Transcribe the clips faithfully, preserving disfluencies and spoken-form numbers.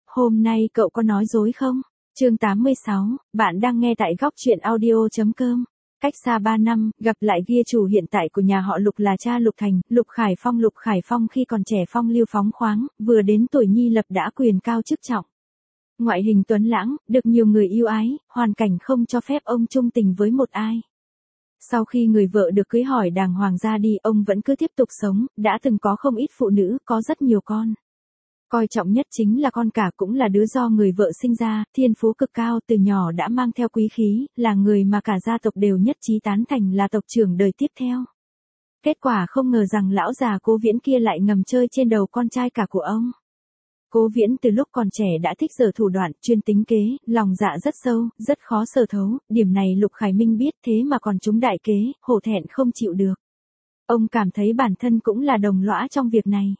Hôm nay cậu có nói dối không? Chương tám mươi sáu, bạn đang nghe tại góc truyện audio.com. Cách xa ba năm, gặp lại ghi chủ hiện tại của nhà họ Lục là cha Lục Thành, Lục Khải Phong. Lục Khải Phong khi còn trẻ phong lưu phóng khoáng, vừa đến tuổi nhi lập đã quyền cao chức trọng. Ngoại hình tuấn lãng, được nhiều người yêu ái, hoàn cảnh không cho phép ông chung tình với một ai. Sau khi người vợ được cưới hỏi đàng hoàng ra đi, ông vẫn cứ tiếp tục sống, đã từng có không ít phụ nữ, có rất nhiều con. Coi trọng nhất chính là con cả, cũng là đứa do người vợ sinh ra, thiên phú cực cao, từ nhỏ đã mang theo quý khí, là người mà cả gia tộc đều nhất trí tán thành là tộc trưởng đời tiếp theo. Kết quả không ngờ rằng lão già Cố Viễn kia lại ngầm chơi trên đầu con trai cả của ông. Cố Viễn từ lúc còn trẻ đã thích giở thủ đoạn, chuyên tính kế, lòng dạ rất sâu, rất khó sờ thấu, điểm này Lục Khải Minh biết, thế mà còn trúng đại kế, hổ thẹn không chịu được. Ông cảm thấy bản thân cũng là đồng lõa trong việc này.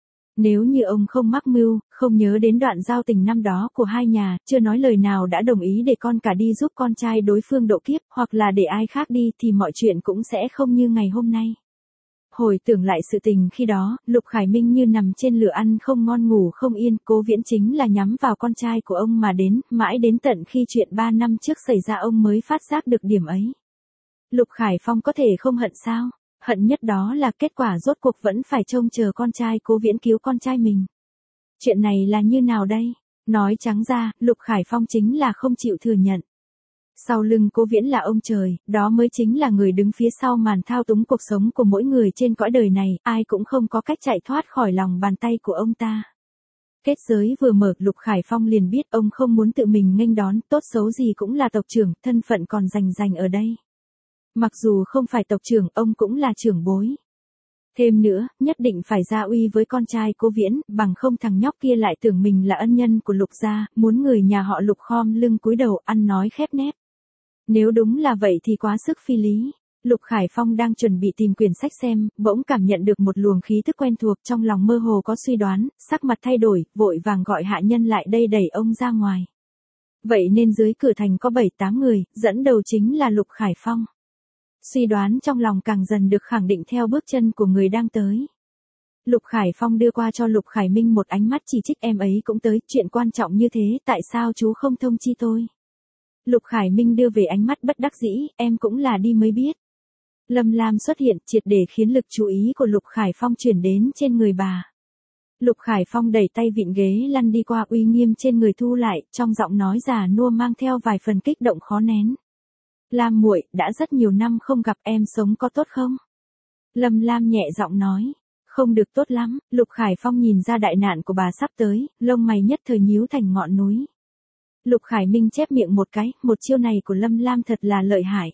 Nếu như ông không mắc mưu, không nhớ đến đoạn giao tình năm đó của hai nhà, chưa nói lời nào đã đồng ý để con cả đi giúp con trai đối phương độ kiếp, hoặc là để ai khác đi, thì mọi chuyện cũng sẽ không như ngày hôm nay. Hồi tưởng lại sự tình khi đó, Lục Khải Minh như nằm trên lửa ăn không ngon ngủ không yên, Cố Viễn chính là nhắm vào con trai của ông mà đến, mãi đến tận khi chuyện ba năm trước xảy ra ông mới phát giác được điểm ấy. Lục Khải Phong có thể không hận sao? Hận nhất đó là kết quả rốt cuộc vẫn phải trông chờ con trai Cố Viễn cứu con trai mình. Chuyện này là như nào đây? Nói trắng ra, Lục Khải Phong chính là không chịu thừa nhận. Sau lưng Cố Viễn là ông trời, đó mới chính là người đứng phía sau màn thao túng cuộc sống của mỗi người trên cõi đời này, ai cũng không có cách chạy thoát khỏi lòng bàn tay của ông ta. Kết giới vừa mở, Lục Khải Phong liền biết ông không muốn tự mình nghênh đón, tốt xấu gì cũng là tộc trưởng, thân phận còn rành rành ở đây. Mặc dù không phải tộc trưởng, ông cũng là trưởng bối. Thêm nữa, nhất định phải ra uy với con trai Cố Viễn, bằng không thằng nhóc kia lại tưởng mình là ân nhân của Lục gia, muốn người nhà họ Lục khom lưng cúi đầu, ăn nói khép nép. Nếu đúng là vậy thì quá sức phi lý. Lục Khải Phong đang chuẩn bị tìm quyển sách xem, bỗng cảm nhận được một luồng khí tức quen thuộc, trong lòng mơ hồ có suy đoán, sắc mặt thay đổi, vội vàng gọi hạ nhân lại đây đẩy ông ra ngoài. Vậy nên dưới cửa thành có bảy tám người, dẫn đầu chính là Lục Khải Phong. Suy đoán trong lòng càng dần được khẳng định theo bước chân của người đang tới. Lục Khải Phong đưa qua cho Lục Khải Minh một ánh mắt chỉ trích, em ấy cũng tới, chuyện quan trọng như thế, tại sao chú không thông chi tôi? Lục Khải Minh đưa về ánh mắt bất đắc dĩ, em cũng là đi mới biết. Lâm Lam xuất hiện, triệt để khiến lực chú ý của Lục Khải Phong chuyển đến trên người bà. Lục Khải Phong đẩy tay vịn ghế lăn đi qua, uy nghiêm trên người thu lại, trong giọng nói già nua mang theo vài phần kích động khó nén. Lam muội, đã rất nhiều năm không gặp, em sống có tốt không? Lâm Lam nhẹ giọng nói. Không được tốt lắm. Lục Khải Phong nhìn ra đại nạn của bà sắp tới, lông mày nhất thời nhíu thành ngọn núi. Lục Khải Minh chép miệng một cái, một chiêu này của Lâm Lam thật là lợi hại.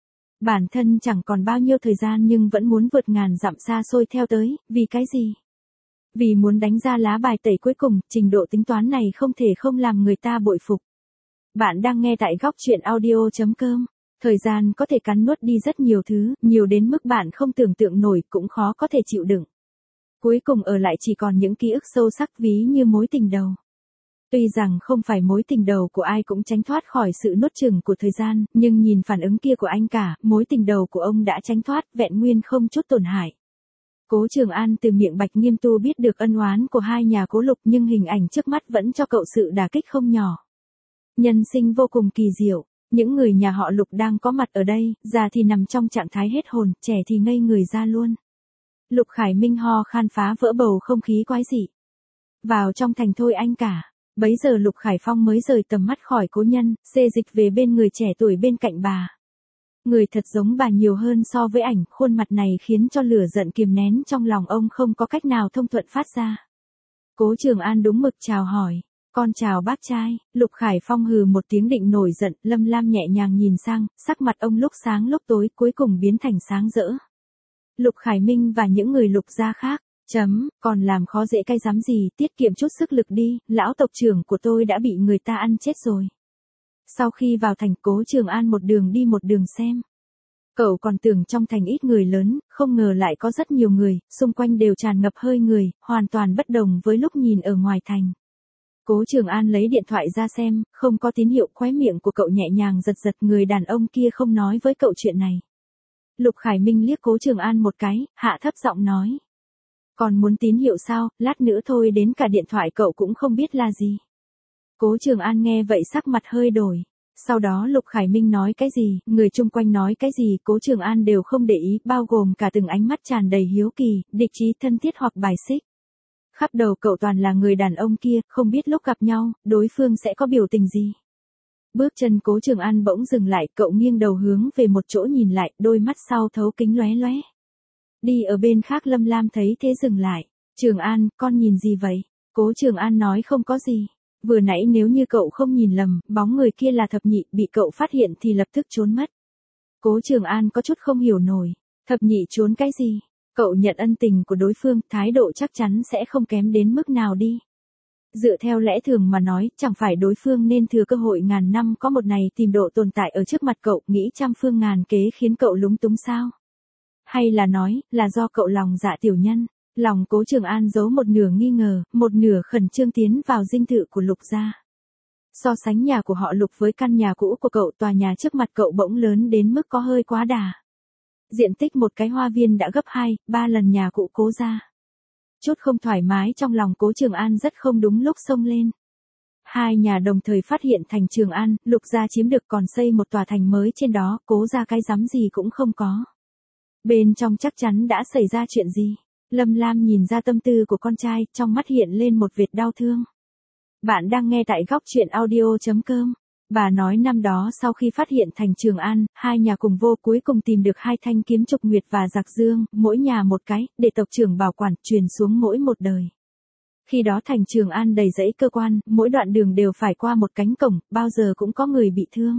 Bản thân chẳng còn bao nhiêu thời gian nhưng vẫn muốn vượt ngàn dặm xa xôi theo tới, vì cái gì? Vì muốn đánh ra lá bài tẩy cuối cùng, trình độ tính toán này không thể không làm người ta bội phục. Bạn đang nghe tại góc truyện audio.com. Thời gian có thể cắn nuốt đi rất nhiều thứ, nhiều đến mức bạn không tưởng tượng nổi, cũng khó có thể chịu đựng. Cuối cùng ở lại chỉ còn những ký ức sâu sắc ví như mối tình đầu. Tuy rằng không phải mối tình đầu của ai cũng tránh thoát khỏi sự nuốt chửng của thời gian, nhưng nhìn phản ứng kia của anh cả, mối tình đầu của ông đã tránh thoát, vẹn nguyên không chút tổn hại. Cố Trường An từ miệng Bạch Nghiêm Tu biết được ân oán của hai nhà Cố Lục, nhưng hình ảnh trước mắt vẫn cho cậu sự đả kích không nhỏ. Nhân sinh vô cùng kỳ diệu. Những người nhà họ Lục đang có mặt ở đây, già thì nằm trong trạng thái hết hồn, trẻ thì ngây người ra luôn. Lục Khải Minh ho khan phá vỡ bầu không khí quái dị. Vào trong thành thôi anh cả. Bấy giờ Lục Khải Phong mới rời tầm mắt khỏi cố nhân, xê dịch về bên người trẻ tuổi bên cạnh bà. Người thật giống bà nhiều hơn so với ảnh, khuôn mặt này khiến cho lửa giận kiềm nén trong lòng ông không có cách nào thông thuận phát ra. Cố Trường An đúng mực chào hỏi. Con chào bác trai. Lục Khải Phong hừ một tiếng định nổi giận, Lâm Lam nhẹ nhàng nhìn sang, sắc mặt ông lúc sáng lúc tối cuối cùng biến thành sáng rỡ. Lục Khải Minh và những người Lục gia khác, chấm, còn làm khó dễ cái dám gì, tiết kiệm chút sức lực đi, lão tộc trưởng của tôi đã bị người ta ăn chết rồi. Sau khi vào thành, Cố Trường An một đường đi một đường xem. Cậu còn tưởng trong thành ít người lớn, không ngờ lại có rất nhiều người, xung quanh đều tràn ngập hơi người, hoàn toàn bất đồng với lúc nhìn ở ngoài thành. Cố Trường An lấy điện thoại ra xem, không có tín hiệu, khóe miệng của cậu nhẹ nhàng giật giật, người đàn ông kia không nói với cậu chuyện này. Lục Khải Minh liếc Cố Trường An một cái, hạ thấp giọng nói. Còn muốn tín hiệu sao, lát nữa thôi đến cả điện thoại cậu cũng không biết là gì. Cố Trường An nghe vậy sắc mặt hơi đổi. Sau đó Lục Khải Minh nói cái gì, người chung quanh nói cái gì, Cố Trường An đều không để ý, bao gồm cả từng ánh mắt tràn đầy hiếu kỳ, địch ý, thân thiết hoặc bài xích. Khắp đầu cậu toàn là người đàn ông kia, không biết lúc gặp nhau, đối phương sẽ có biểu tình gì. Bước chân Cố Trường An bỗng dừng lại, cậu nghiêng đầu hướng về một chỗ nhìn lại, đôi mắt sau thấu kính lóe lóe. Đi ở bên khác Lâm Lam thấy thế dừng lại. Trường An, con nhìn gì vậy? Cố Trường An nói không có gì. Vừa nãy nếu như cậu không nhìn lầm, bóng người kia là thập nhị, bị cậu phát hiện thì lập tức trốn mất. Cố Trường An có chút không hiểu nổi. Thập nhị trốn cái gì? Cậu nhận ân tình của đối phương, thái độ chắc chắn sẽ không kém đến mức nào đi. Dựa theo lẽ thường mà nói, chẳng phải đối phương nên thừa cơ hội ngàn năm có một ngày tìm độ tồn tại ở trước mặt cậu, nghĩ trăm phương ngàn kế khiến cậu lúng túng sao? Hay là nói, là do cậu lòng dạ tiểu nhân? Lòng Cố Trường An giấu một nửa nghi ngờ, một nửa khẩn trương tiến vào dinh thự của Lục gia. So sánh nhà của họ Lục với căn nhà cũ của cậu, tòa nhà trước mặt cậu bỗng lớn đến mức có hơi quá đà. Diện tích một cái hoa viên đã gấp hai, ba lần nhà cũ Cố gia. Chút không thoải mái trong lòng Cố Trường An rất không đúng lúc xông lên. Hai nhà đồng thời phát hiện thành Trường An, Lục gia chiếm được còn xây một tòa thành mới trên đó, Cố gia cái rắm gì cũng không có. Bên trong chắc chắn đã xảy ra chuyện gì. Lâm Lam nhìn ra tâm tư của con trai, trong mắt hiện lên một vệt đau thương. Bạn đang nghe tại góc truyện audio chấm com. Bà nói năm đó sau khi phát hiện thành Trường An, hai nhà cùng vô cuối cùng tìm được hai thanh kiếm Trục Nguyệt và Giặc Dương, mỗi nhà một cái, để tộc trưởng bảo quản, truyền xuống mỗi một đời. Khi đó thành Trường An đầy rẫy cơ quan, mỗi đoạn đường đều phải qua một cánh cổng, bao giờ cũng có người bị thương.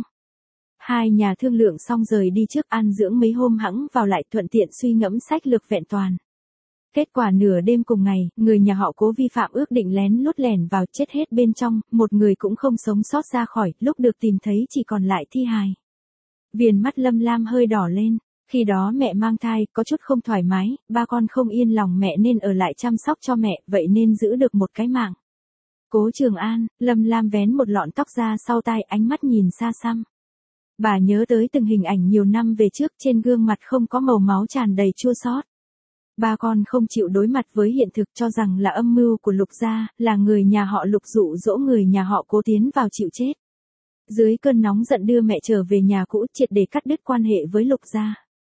Hai nhà thương lượng xong rời đi trước, an dưỡng mấy hôm hẵng vào lại, thuận tiện suy ngẫm sách lược vẹn toàn. Kết quả nửa đêm cùng ngày, người nhà họ Cố vi phạm ước định lén lút lẻn vào, chết hết bên trong, một người cũng không sống sót ra khỏi, lúc được tìm thấy chỉ còn lại thi hài. Viền mắt Lâm Lam hơi đỏ lên, khi đó mẹ mang thai, có chút không thoải mái, ba con không yên lòng mẹ nên ở lại chăm sóc cho mẹ, vậy nên giữ được một cái mạng. Cố Trường An, Lâm Lam vén một lọn tóc ra sau tai, ánh mắt nhìn xa xăm. Bà nhớ tới từng hình ảnh nhiều năm về trước, trên gương mặt không có màu máu tràn đầy chua xót. Ba con không chịu đối mặt với hiện thực, cho rằng là âm mưu của Lục gia, là người nhà họ Lục dụ dỗ người nhà họ Cố tiến vào chịu chết. Dưới cơn nóng giận đưa mẹ trở về nhà cũ, triệt để cắt đứt quan hệ với Lục gia.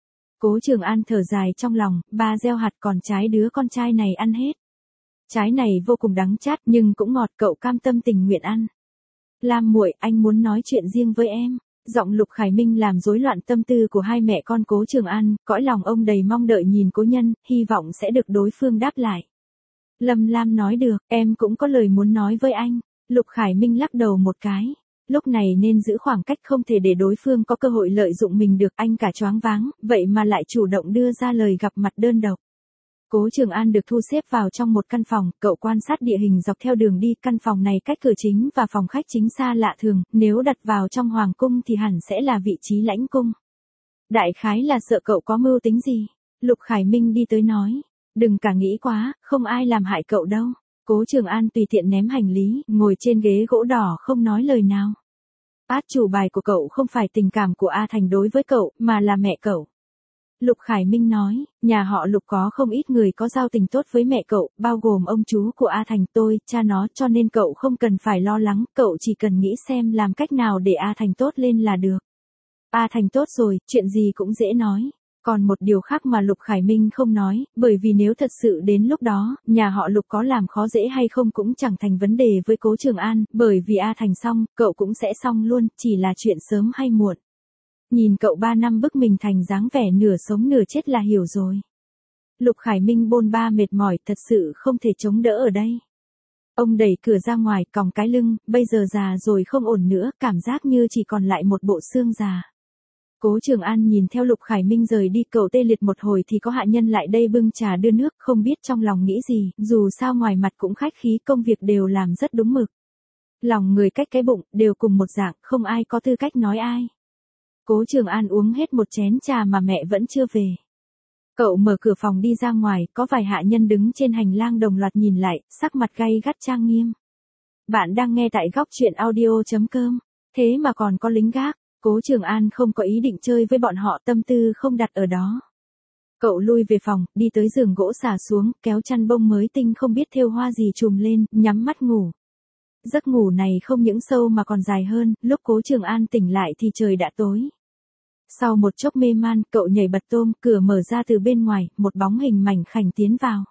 Cố Trường An thở dài trong lòng, ba gieo hạt còn trái đứa con trai này ăn hết. Trái này vô cùng đắng chát nhưng cũng ngọt, cậu cam tâm tình nguyện ăn. Lam muội, anh muốn nói chuyện riêng với em. Giọng Lục Khải Minh làm rối loạn tâm tư của hai mẹ con Cố Trường An, cõi lòng ông đầy mong đợi nhìn Cố Nhân, hy vọng sẽ được đối phương đáp lại. Lâm Lam nói được, em cũng có lời muốn nói với anh. Lục Khải Minh lắc đầu một cái. Lúc này nên giữ khoảng cách, không thể để đối phương có cơ hội lợi dụng mình được, anh cả choáng váng, vậy mà lại chủ động đưa ra lời gặp mặt đơn độc. Cố Trường An được thu xếp vào trong một căn phòng, cậu quan sát địa hình dọc theo đường đi, căn phòng này cách cửa chính và phòng khách chính xa lạ thường, nếu đặt vào trong hoàng cung thì hẳn sẽ là vị trí lãnh cung. Đại khái là sợ cậu có mưu tính gì. Lục Khải Minh đi tới nói, đừng cả nghĩ quá, không ai làm hại cậu đâu. Cố Trường An tùy tiện ném hành lý, ngồi trên ghế gỗ đỏ không nói lời nào. Át chủ bài của cậu không phải tình cảm của A Thành đối với cậu, mà là mẹ cậu. Lục Khải Minh nói, nhà họ Lục có không ít người có giao tình tốt với mẹ cậu, bao gồm ông chú của A Thành, tôi, cha nó, cho nên cậu không cần phải lo lắng, cậu chỉ cần nghĩ xem làm cách nào để A Thành tốt lên là được. A Thành tốt rồi, chuyện gì cũng dễ nói. Còn một điều khác mà Lục Khải Minh không nói, bởi vì nếu thật sự đến lúc đó, nhà họ Lục có làm khó dễ hay không cũng chẳng thành vấn đề với Cố Trường An, bởi vì A Thành xong, cậu cũng sẽ xong luôn, chỉ là chuyện sớm hay muộn. Nhìn cậu ba năm bức mình thành dáng vẻ nửa sống nửa chết là hiểu rồi. Lục Khải Minh bôn ba mệt mỏi, thật sự không thể chống đỡ ở đây. Ông đẩy cửa ra ngoài, còng cái lưng, bây giờ già rồi không ổn nữa, cảm giác như chỉ còn lại một bộ xương già. Cố Trường An nhìn theo Lục Khải Minh rời đi, cậu tê liệt một hồi thì có hạ nhân lại đây bưng trà đưa nước, không biết trong lòng nghĩ gì, dù sao ngoài mặt cũng khách khí, công việc đều làm rất đúng mực. Lòng người cách cái bụng, đều cùng một dạng, không ai có tư cách nói ai. Cố Trường An uống hết một chén trà mà mẹ vẫn chưa về. Cậu mở cửa phòng đi ra ngoài, có vài hạ nhân đứng trên hành lang đồng loạt nhìn lại, sắc mặt gay gắt trang nghiêm. Bạn đang nghe tại góc truyện audio chấm com, thế mà còn có lính gác. Cố Trường An không có ý định chơi với bọn họ, tâm tư không đặt ở đó. Cậu lui về phòng, đi tới giường gỗ xả xuống, kéo chăn bông mới tinh không biết thêu hoa gì trùm lên, nhắm mắt ngủ. Giấc ngủ này không những sâu mà còn dài hơn, lúc Cố Trường An tỉnh lại thì trời đã tối. Sau một chốc mê man, cậu nhảy bật tôm, cửa mở ra từ bên ngoài, một bóng hình mảnh khảnh tiến vào.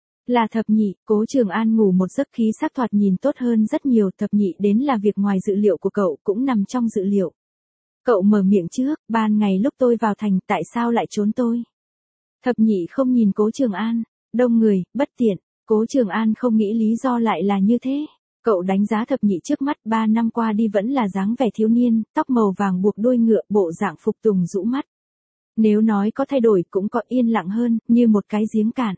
Là Thập Nhị. Cố Trường An ngủ một giấc khí sắc thoạt nhìn tốt hơn rất nhiều. Thập Nhị đến là việc ngoài dự liệu của cậu, cũng nằm trong dự liệu. Cậu mở miệng trước, ban ngày lúc tôi vào thành, tại sao lại trốn tôi? Thập Nhị không nhìn Cố Trường An, đông người, bất tiện. Cố Trường An không nghĩ lý do lại là như thế. Cậu đánh giá Thập Nhị trước mắt, ba năm qua đi vẫn là dáng vẻ thiếu niên, tóc màu vàng buộc đuôi ngựa, bộ dạng phục tùng rũ mắt. Nếu nói có thay đổi cũng có yên lặng hơn, như một cái giếng cạn.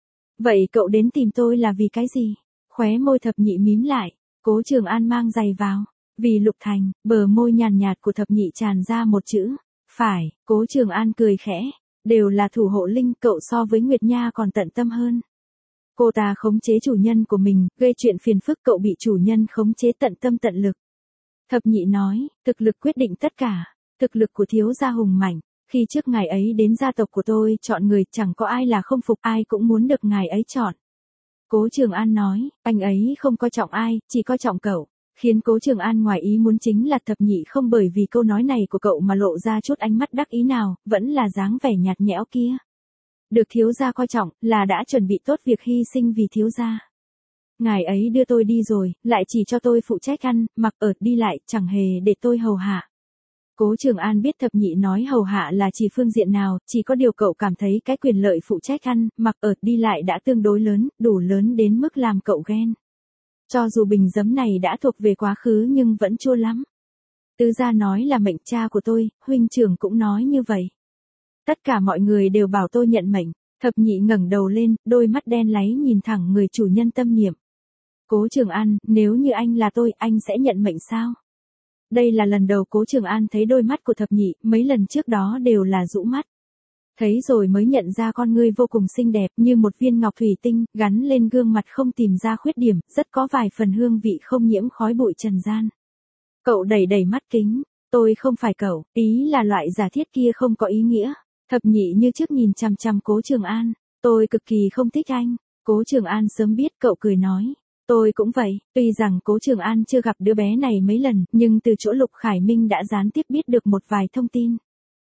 Vậy cậu đến tìm tôi là vì cái gì? Khóe môi Thập Nhị mím lại, Cố Trường An mang giày vào. Vì Lục Thành. Bờ môi nhàn nhạt của Thập Nhị tràn ra một chữ. Phải. Cố Trường An cười khẽ. Đều là thủ hộ linh, cậu so với Nguyệt Nha còn tận tâm hơn. Cô ta khống chế chủ nhân của mình, gây chuyện phiền phức, cậu bị chủ nhân khống chế tận tâm tận lực. Thập Nhị nói, thực lực quyết định tất cả. Thực lực của thiếu gia hùng mạnh. Khi trước ngài ấy đến gia tộc của tôi chọn người, chẳng có ai là không phục, ai cũng muốn được ngài ấy chọn. Cố Trường An nói, anh ấy không coi trọng ai, chỉ coi trọng cậu. Khiến Cố Trường An ngoài ý muốn chính là Thập Nhị không bởi vì câu nói này của cậu mà lộ ra chút ánh mắt đắc ý nào, vẫn là dáng vẻ nhạt nhẽo kia. Được thiếu gia coi trọng, là đã chuẩn bị tốt việc hy sinh vì thiếu gia. Ngài ấy đưa tôi đi rồi, lại chỉ cho tôi phụ trách ăn, mặc ở, đi lại, chẳng hề để tôi hầu hạ. Cố Trường An biết Thập Nhị nói hầu hạ là chỉ phương diện nào, chỉ có điều cậu cảm thấy cái quyền lợi phụ trách ăn, mặc ở, đi lại đã tương đối lớn, đủ lớn đến mức làm cậu ghen. Cho dù bình giấm này đã thuộc về quá khứ nhưng vẫn chua lắm. Tứ gia nói là mệnh cha của tôi, huynh trưởng cũng nói như vậy. Tất cả mọi người đều bảo tôi nhận mệnh. Thập Nhị ngẩng đầu lên, đôi mắt đen láy nhìn thẳng người chủ nhân tâm niệm. Cố Trường An, nếu như anh là tôi, anh sẽ nhận mệnh sao? Đây là lần đầu Cố Trường An thấy đôi mắt của Thập Nhị, mấy lần trước đó đều là rũ mắt. Thấy rồi mới nhận ra con ngươi vô cùng xinh đẹp như một viên ngọc thủy tinh, gắn lên gương mặt không tìm ra khuyết điểm, rất có vài phần hương vị không nhiễm khói bụi trần gian. Cậu đẩy đẩy mắt kính, tôi không phải cậu, ý là loại giả thiết kia không có ý nghĩa. Thập Nhị như trước nhìn chằm chằm Cố Trường An, tôi cực kỳ không thích anh. Cố Trường An sớm biết, cậu cười nói. Tôi cũng vậy, tuy rằng Cố Trường An chưa gặp đứa bé này mấy lần, nhưng từ chỗ Lục Khải Minh đã gián tiếp biết được một vài thông tin.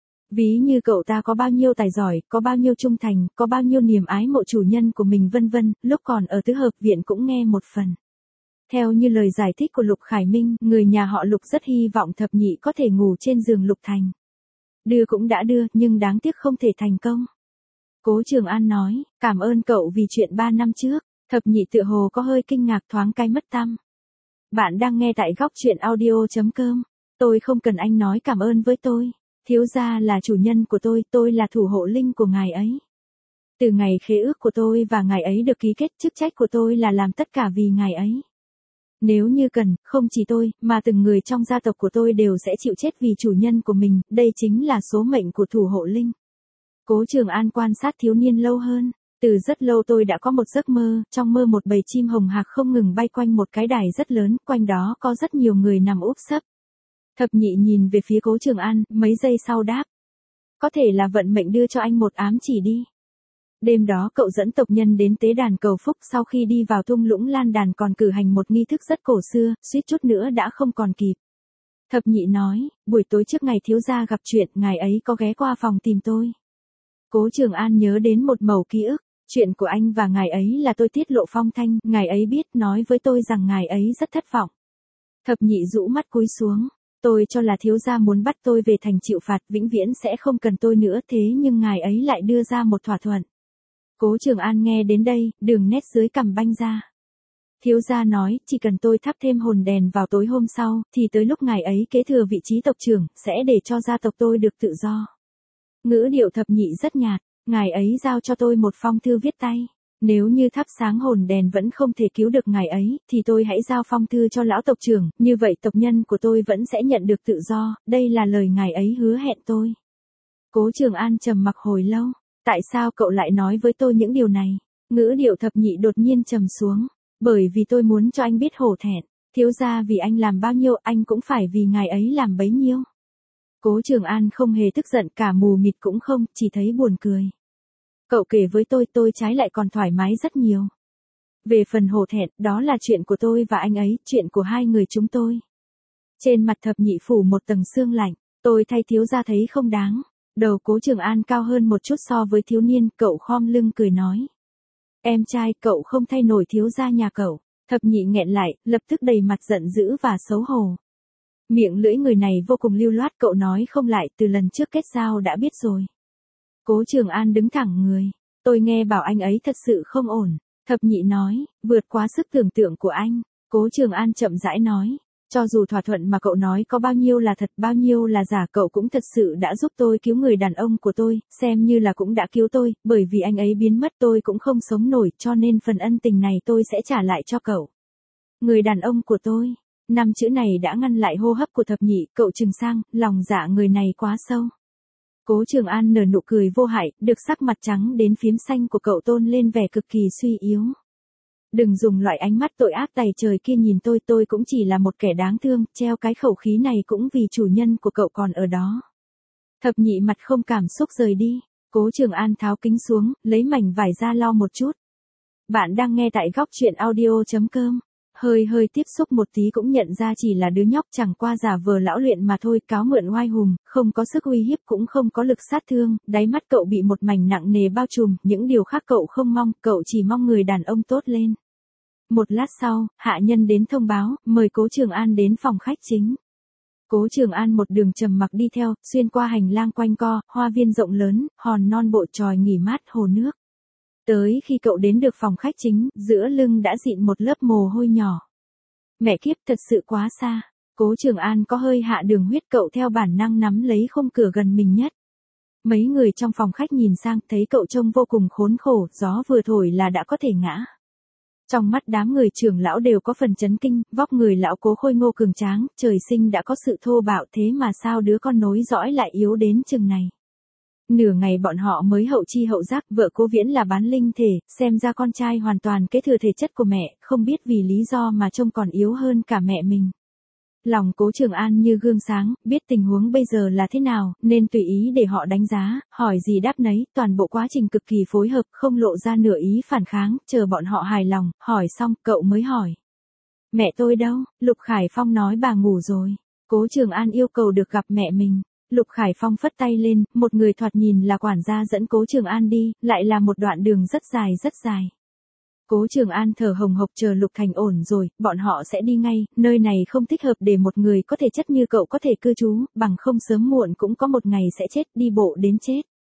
Ví như cậu ta có bao nhiêu tài giỏi, có bao nhiêu trung thành, có bao nhiêu niềm ái mộ chủ nhân của mình vân vân, lúc còn ở tứ hợp viện cũng nghe một phần. Theo như lời giải thích của Lục Khải Minh, người nhà họ Lục rất hy vọng Thập Nhị có thể ngủ trên giường Lục Thành. Đưa cũng đã đưa, nhưng đáng tiếc không thể thành công. Cố Trường An nói, cảm ơn cậu vì chuyện ba năm trước. Thập Nhị tựa hồ có hơi kinh ngạc, thoáng cay mất tăm. Bạn đang nghe tại góc truyện audio chấm com. Tôi không cần anh nói cảm ơn với tôi. Thiếu gia là chủ nhân của tôi, tôi là thủ hộ linh của ngài ấy. Từ ngày khế ước của tôi và ngài ấy được ký kết, chức trách của tôi là làm tất cả vì ngài ấy. Nếu như cần, không chỉ tôi, mà từng người trong gia tộc của tôi đều sẽ chịu chết vì chủ nhân của mình, đây chính là số mệnh của thủ hộ linh. Cố Trường An quan sát thiếu niên lâu hơn. Từ rất lâu tôi đã có một giấc mơ, trong mơ một bầy chim hồng hạc không ngừng bay quanh một cái đài rất lớn, quanh đó có rất nhiều người nằm úp sấp. Thập Nhị nhìn về phía Cố Trường An, mấy giây sau đáp. Có thể là vận mệnh đưa cho anh một ám chỉ đi. Đêm đó cậu dẫn tộc nhân đến tế đàn cầu phúc, sau khi đi vào thung lũng lan đàn còn cử hành một nghi thức rất cổ xưa, suýt chút nữa đã không còn kịp. Thập Nhị nói, buổi tối trước ngày thiếu gia gặp chuyện, ngài ấy có ghé qua phòng tìm tôi. Cố Trường An nhớ đến một mẩu ký ức. Chuyện của anh và ngài ấy là tôi tiết lộ phong thanh, ngài ấy biết, nói với tôi rằng ngài ấy rất thất vọng. Thập Nhị rũ mắt cúi xuống, tôi cho là thiếu gia muốn bắt tôi về thành chịu phạt, vĩnh viễn sẽ không cần tôi nữa, thế nhưng ngài ấy lại đưa ra một thỏa thuận. Cố Trường An nghe đến đây, đường nét dưới cằm banh ra. Thiếu gia nói, chỉ cần tôi thắp thêm hồn đèn vào tối hôm sau, thì tới lúc ngài ấy kế thừa vị trí tộc trưởng, sẽ để cho gia tộc tôi được tự do. Ngữ điệu Thập Nhị rất nhạt. Ngài ấy giao cho tôi một phong thư viết tay. Nếu như thắp sáng hồn đèn vẫn không thể cứu được ngài ấy, thì tôi hãy giao phong thư cho lão tộc trưởng, như vậy tộc nhân của tôi vẫn sẽ nhận được tự do, đây là lời ngài ấy hứa hẹn tôi. Cố Trường An trầm mặc hồi lâu, tại sao cậu lại nói với tôi những điều này? Ngữ điệu Thập Nhị đột nhiên trầm xuống, bởi vì tôi muốn cho anh biết hổ thẹn, thiếu gia vì anh làm bao nhiêu, anh cũng phải vì ngài ấy làm bấy nhiêu. Cố Trường An không hề tức giận, cả mù mịt cũng không, chỉ thấy buồn cười. Cậu kể với tôi, tôi trái lại còn thoải mái rất nhiều. Về phần hổ thẹn, đó là chuyện của tôi và anh ấy, chuyện của hai người chúng tôi. Trên mặt thập nhị phủ một tầng sương lạnh, tôi thay thiếu gia thấy không đáng. Đầu Cố Trường An cao hơn một chút so với thiếu niên, cậu khom lưng cười nói. Em trai, cậu không thay nổi thiếu gia nhà cậu. Thập nhị nghẹn lại, lập tức đầy mặt giận dữ và xấu hổ. Miệng lưỡi người này vô cùng lưu loát, cậu nói không lại, từ lần trước kết giao đã biết rồi. Cố Trường An đứng thẳng người. Tôi nghe bảo anh ấy thật sự không ổn. Thập nhị nói, vượt quá sức tưởng tượng của anh. Cố Trường An chậm rãi nói. Cho dù thỏa thuận mà cậu nói có bao nhiêu là thật, bao nhiêu là giả, cậu cũng thật sự đã giúp tôi cứu người đàn ông của tôi, xem như là cũng đã cứu tôi, bởi vì anh ấy biến mất tôi cũng không sống nổi, cho nên phần ân tình này tôi sẽ trả lại cho cậu. Người đàn ông của tôi. Năm chữ này đã ngăn lại hô hấp của thập nhị, cậu trừng sang, lòng dạ người này quá sâu. Cố Trường An nở nụ cười vô hại, được sắc mặt trắng đến phím xanh của cậu tôn lên vẻ cực kỳ suy yếu. Đừng dùng loại ánh mắt tội ác tày trời kia nhìn tôi, tôi cũng chỉ là một kẻ đáng thương, treo cái khẩu khí này cũng vì chủ nhân của cậu còn ở đó. Thập nhị mặt không cảm xúc rời đi, Cố Trường An tháo kính xuống, lấy mảnh vải ra lau một chút. Bạn đang nghe tại góc truyện audio.com. Hơi hơi tiếp xúc một tí cũng nhận ra chỉ là đứa nhóc chẳng qua giả vờ lão luyện mà thôi, cáo mượn oai hùng, không có sức uy hiếp cũng không có lực sát thương, đáy mắt cậu bị một mảnh nặng nề bao trùm, những điều khác cậu không mong, cậu chỉ mong người đàn ông tốt lên. Một lát sau, hạ nhân đến thông báo, mời Cố Trường An đến phòng khách chính. Cố Trường An một đường trầm mặc đi theo, xuyên qua hành lang quanh co, hoa viên rộng lớn, hòn non bộ chòi nghỉ mát, hồ nước. Tới khi cậu đến được phòng khách chính, giữa lưng đã dịn một lớp mồ hôi nhỏ. Mẹ kiếp, thật sự quá xa. Cố Trường An có hơi hạ đường huyết, cậu theo bản năng nắm lấy khung cửa gần mình nhất. Mấy người trong phòng khách nhìn sang, thấy cậu trông vô cùng khốn khổ, gió vừa thổi là đã có thể ngã. Trong mắt đám người trưởng lão đều có phần chấn kinh, vóc người lão Cố khôi ngô cường tráng, trời sinh đã có sự thô bạo, thế mà sao đứa con nối dõi lại yếu đến chừng này. Nửa ngày bọn họ mới hậu chi hậu giác, vợ Cố Viễn là bán linh thể, xem ra con trai hoàn toàn kế thừa thể chất của mẹ, không biết vì lý do mà trông còn yếu hơn cả mẹ mình. Lòng Cố Trường An như gương sáng, biết tình huống bây giờ là thế nào, nên tùy ý để họ đánh giá, hỏi gì đáp nấy, toàn bộ quá trình cực kỳ phối hợp, không lộ ra nửa ý phản kháng, chờ bọn họ hài lòng, hỏi xong, cậu mới hỏi. Mẹ tôi đâu? Lục Khải Phong nói bà ngủ rồi. Cố Trường An yêu cầu được gặp mẹ mình. Lục Khải Phong phất tay lên, một người thoạt nhìn là quản gia dẫn Cố Trường An đi, lại là một đoạn đường rất dài rất dài. Cố Trường An thở hồng hộc chờ Lục Thành ổn rồi, bọn họ sẽ đi ngay, nơi này không thích hợp để một người có thể chất như cậu có thể cư trú, bằng không sớm muộn cũng có một ngày sẽ chết, đi bộ đến chết.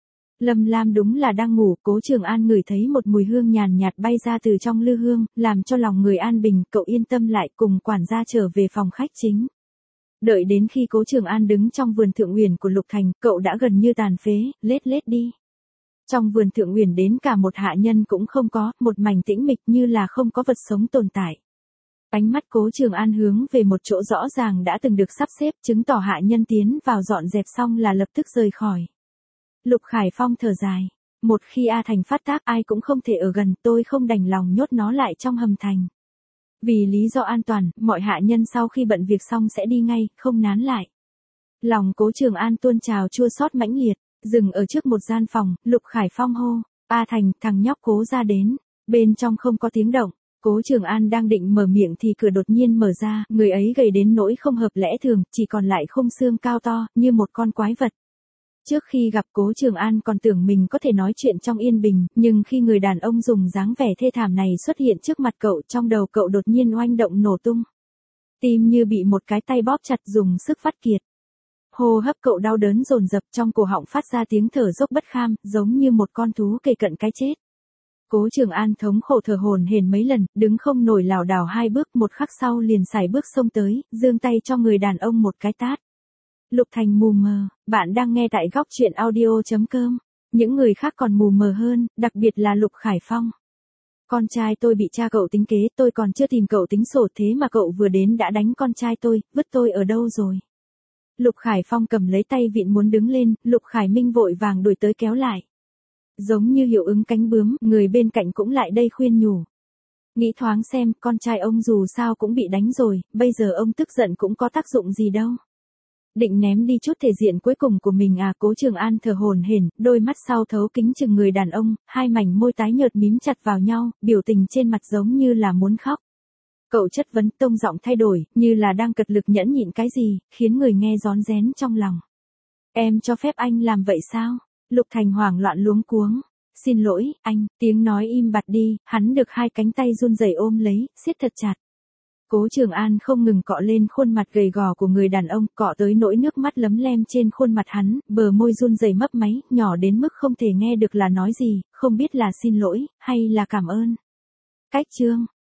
Lâm Lam đúng là đang ngủ, Cố Trường An ngửi thấy một mùi hương nhàn nhạt bay ra từ trong lư hương, làm cho lòng người an bình, cậu yên tâm lại cùng quản gia trở về phòng khách chính. Đợi đến khi Cố Trường An đứng trong vườn thượng uyển của Lục Thành, cậu đã gần như tàn phế, lết lết đi. Trong vườn thượng uyển đến cả một hạ nhân cũng không có, một mảnh tĩnh mịch như là không có vật sống tồn tại. Ánh mắt Cố Trường An hướng về một chỗ rõ ràng đã từng được sắp xếp, chứng tỏ hạ nhân tiến vào dọn dẹp xong là lập tức rời khỏi. Lục Khải Phong thở dài, một khi A Thành phát tác ai cũng không thể ở gần, tôi không đành lòng nhốt nó lại trong hầm thành. Vì lý do an toàn, mọi hạ nhân sau khi bận việc xong sẽ đi ngay, không nán lại. Lòng Cố Trường An tuôn trào chua xót mãnh liệt, dừng ở trước một gian phòng, Lục Khải Phong hô, A Thành, thằng nhóc Cố ra đến, bên trong không có tiếng động. Cố Trường An đang định mở miệng thì cửa đột nhiên mở ra, người ấy gầy đến nỗi không hợp lẽ thường, chỉ còn lại khung xương cao to, như một con quái vật. Trước khi gặp Cố Trường An còn tưởng mình có thể nói chuyện trong yên bình, nhưng khi người đàn ông dùng dáng vẻ thê thảm này xuất hiện trước mặt cậu, trong đầu cậu đột nhiên oanh động nổ tung. Tim như bị một cái tay bóp chặt dùng sức phát kiệt. Hô hấp cậu đau đớn dồn dập, trong cổ họng phát ra tiếng thở dốc bất kham, giống như một con thú kề cận cái chết. Cố Trường An thống khổ thở hổn hển mấy lần, đứng không nổi lảo đảo hai bước, một khắc sau liền sải bước xông tới, giương tay cho người đàn ông một cái tát. Lục Thành mù mờ, bạn đang nghe tại góc truyện audio.com. Những người khác còn mù mờ hơn, đặc biệt là Lục Khải Phong. Con trai tôi bị cha cậu tính kế, tôi còn chưa tìm cậu tính sổ, thế mà cậu vừa đến đã đánh con trai tôi, vứt tôi ở đâu rồi? Lục Khải Phong cầm lấy tay vịn muốn đứng lên, Lục Khải Minh vội vàng đuổi tới kéo lại. Giống như hiệu ứng cánh bướm, người bên cạnh cũng lại đây khuyên nhủ. Nghĩ thoáng xem, con trai ông dù sao cũng bị đánh rồi, bây giờ ông tức giận cũng có tác dụng gì đâu. Định ném đi chút thể diện cuối cùng của mình à? Cố Trường An thở hổn hển, đôi mắt sau thấu kính chừng người đàn ông, hai mảnh môi tái nhợt mím chặt vào nhau, biểu tình trên mặt giống như là muốn khóc. Cậu chất vấn, tông giọng thay đổi, như là đang cật lực nhẫn nhịn cái gì, khiến người nghe rón rén trong lòng. Em cho phép anh làm vậy sao? Lục Thành hoảng loạn luống cuống. Xin lỗi, anh, tiếng nói im bặt đi, hắn được hai cánh tay run rẩy ôm lấy, siết thật chặt. Cố Trường An không ngừng cọ lên khuôn mặt gầy gò của người đàn ông, cọ tới nỗi nước mắt lấm lem trên khuôn mặt hắn, bờ môi run rẩy mấp máy, nhỏ đến mức không thể nghe được là nói gì, không biết là xin lỗi, hay là cảm ơn. Cách chương